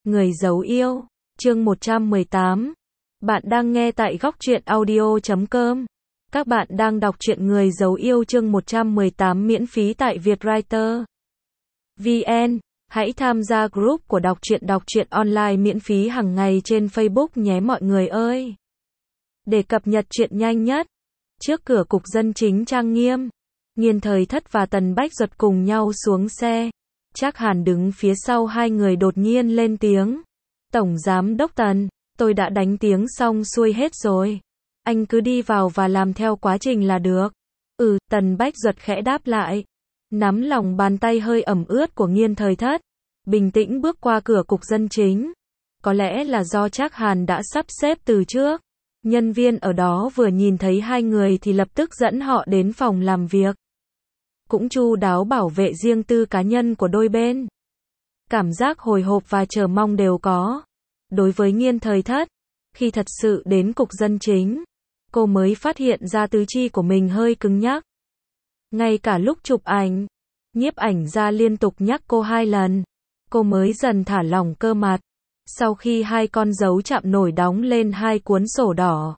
Người giấu yêu, chương 118. Bạn đang nghe tại góc truyện audio.com. Các bạn đang đọc truyện Người giấu yêu chương 118 miễn phí tại Vietwriter VN. Hãy tham gia group của đọc truyện online miễn phí hàng ngày trên Facebook nhé mọi người ơi. Để cập nhật truyện nhanh nhất, trước cửa cục dân chính trang nghiêm, Nghiên Thời Thất và Tần Bách Duật cùng nhau xuống xe. Trác Hàn đứng phía sau hai người đột nhiên lên tiếng. Tổng Giám Đốc Tần, tôi đã đánh tiếng xong xuôi hết rồi. Anh cứ đi vào và làm theo quá trình là được. Tần Bách Duật khẽ đáp lại. Nắm lòng bàn tay hơi ẩm ướt của Nghiên Thời Thất. Bình tĩnh bước qua cửa cục dân chính. Có lẽ là do Trác Hàn đã sắp xếp từ trước. Nhân viên ở đó vừa nhìn thấy hai người thì lập tức dẫn họ đến phòng làm việc. Cũng chu đáo bảo vệ riêng tư cá nhân của đôi bên. Cảm giác hồi hộp và chờ mong đều có. Đối với Nghiên Thời Thất, khi thật sự đến cục dân chính, cô mới phát hiện ra tứ chi của mình hơi cứng nhắc. Ngay cả lúc chụp ảnh, nhiếp ảnh gia liên tục nhắc cô 2 lần, cô mới dần thả lỏng cơ mặt. Sau khi hai con dấu chạm nổi đóng lên 2 cuốn sổ đỏ,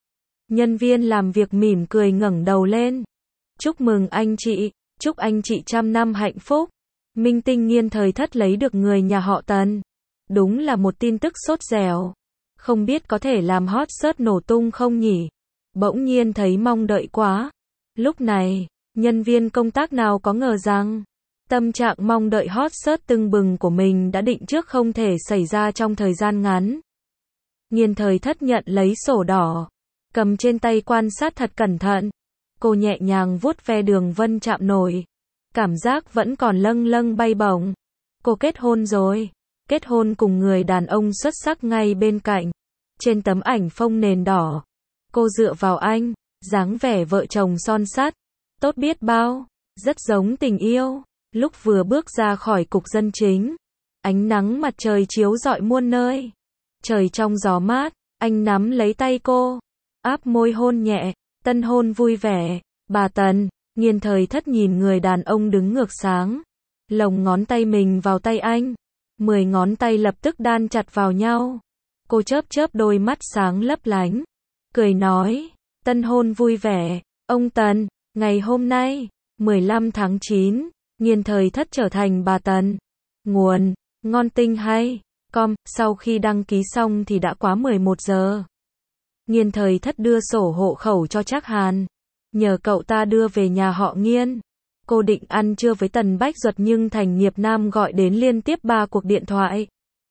nhân viên làm việc mỉm cười ngẩng đầu lên. Chúc mừng anh chị, chúc anh chị trăm năm hạnh phúc. Minh tinh Nghiên Thời Thất lấy được người nhà họ Tần. Đúng là một tin tức sốt dẻo. Không biết có thể làm hot search nổ tung không nhỉ? Bỗng nhiên thấy mong đợi quá. Lúc này, nhân viên công tác nào có ngờ rằng tâm trạng mong đợi hot search tưng bừng của mình đã định trước không thể xảy ra trong thời gian ngắn. Nghiên Thời Thất nhận lấy sổ đỏ, cầm trên tay quan sát thật cẩn thận. Cô nhẹ nhàng vuốt ve đường vân chạm nổi. Cảm giác vẫn còn lâng lâng bay bổng. Cô kết hôn rồi. Kết hôn cùng người đàn ông xuất sắc ngay bên cạnh. Trên tấm ảnh phông nền đỏ, cô dựa vào anh, dáng vẻ vợ chồng son sắt, tốt biết bao, rất giống tình yêu. Lúc vừa bước ra khỏi cục dân chính, ánh nắng mặt trời chiếu rọi muôn nơi. Trời trong gió mát, anh nắm lấy tay cô, áp môi hôn nhẹ, tân hôn vui vẻ. Bà Tần, Nghiên Thời Thất nhìn người đàn ông đứng ngược sáng, lồng ngón tay mình vào tay anh, 10 ngón tay lập tức đan chặt vào nhau. Cô chớp chớp đôi mắt sáng lấp lánh, cười nói, tân hôn vui vẻ. Ông Tần, ngày hôm nay, 15 tháng 9, Nghiên Thời Thất trở thành bà Tần. Nguồn, ngon tinh hay, com, sau khi đăng ký xong thì đã quá 11 giờ. Nghiên Thời Thất đưa sổ hộ khẩu cho Trác Hàn. Nhờ cậu ta đưa về nhà họ Nghiên. Cô định ăn trưa với Tần Bách Duật nhưng Thành Nghiệp Nam gọi đến liên tiếp 3 cuộc điện thoại.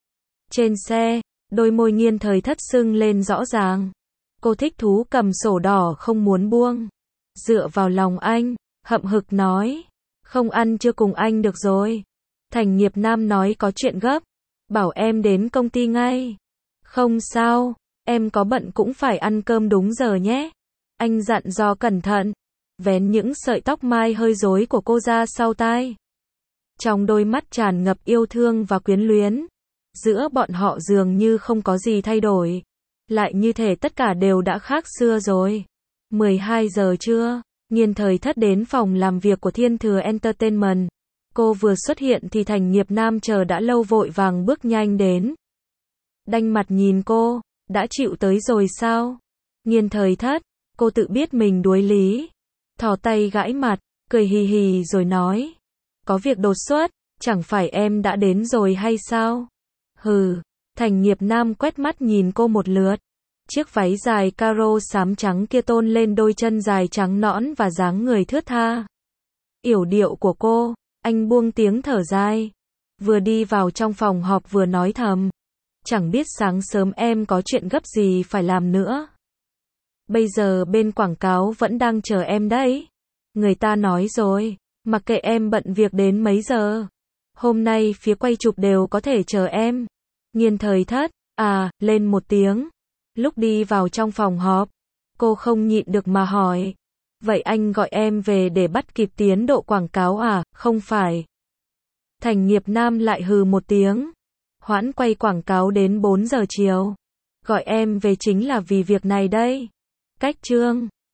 Trên xe, đôi môi Nghiên Thời Thất sưng lên rõ ràng. Cô thích thú cầm sổ đỏ không muốn buông. Dựa vào lòng anh, hậm hực nói. Không ăn trưa cùng anh được rồi. Thành Nghiệp Nam nói có chuyện gấp. Bảo em đến công ty ngay. Không sao, em có bận cũng phải ăn cơm đúng giờ nhé. Anh dặn dò cẩn thận. Vén những sợi tóc mai hơi rối của cô ra sau tai. Trong đôi mắt tràn ngập yêu thương và quyến luyến. Giữa bọn họ dường như không có gì thay đổi. Lại như thể tất cả đều đã khác xưa rồi. 12 giờ trưa, Nghiên Thời Thất đến phòng làm việc của Thiên Thừa Entertainment. Cô vừa xuất hiện thì Thành Nghiệp Nam chờ đã lâu vội vàng bước nhanh đến. Đanh mặt nhìn cô, đã chịu tới rồi sao? Nghiên Thời Thất, cô tự biết mình đuối lý. Thò tay gãi mặt, cười hì hì rồi nói. Có việc đột xuất, chẳng phải em đã đến rồi hay sao? Thành Nghiệp Nam quét mắt nhìn cô một lượt. Chiếc váy dài caro xám trắng kia tôn lên đôi chân dài trắng nõn và dáng người thướt tha. Yểu điệu của cô, anh buông tiếng thở dài. Vừa đi vào trong phòng họp vừa nói thầm. Chẳng biết sáng sớm em có chuyện gấp gì phải làm nữa. Bây giờ bên quảng cáo vẫn đang chờ em đấy. Người ta nói rồi, mặc kệ em bận việc đến mấy giờ. Hôm nay phía quay chụp đều có thể chờ em. Nghiên Thời Thất, lên một tiếng. Lúc đi vào trong phòng họp, cô không nhịn được mà hỏi. Vậy anh gọi em về để bắt kịp tiến độ quảng cáo à? Không phải. Thành Nghiệp Nam lại hừ một tiếng. Hoãn quay quảng cáo đến 4 giờ chiều. Gọi em về chính là vì việc này đây. Cách chương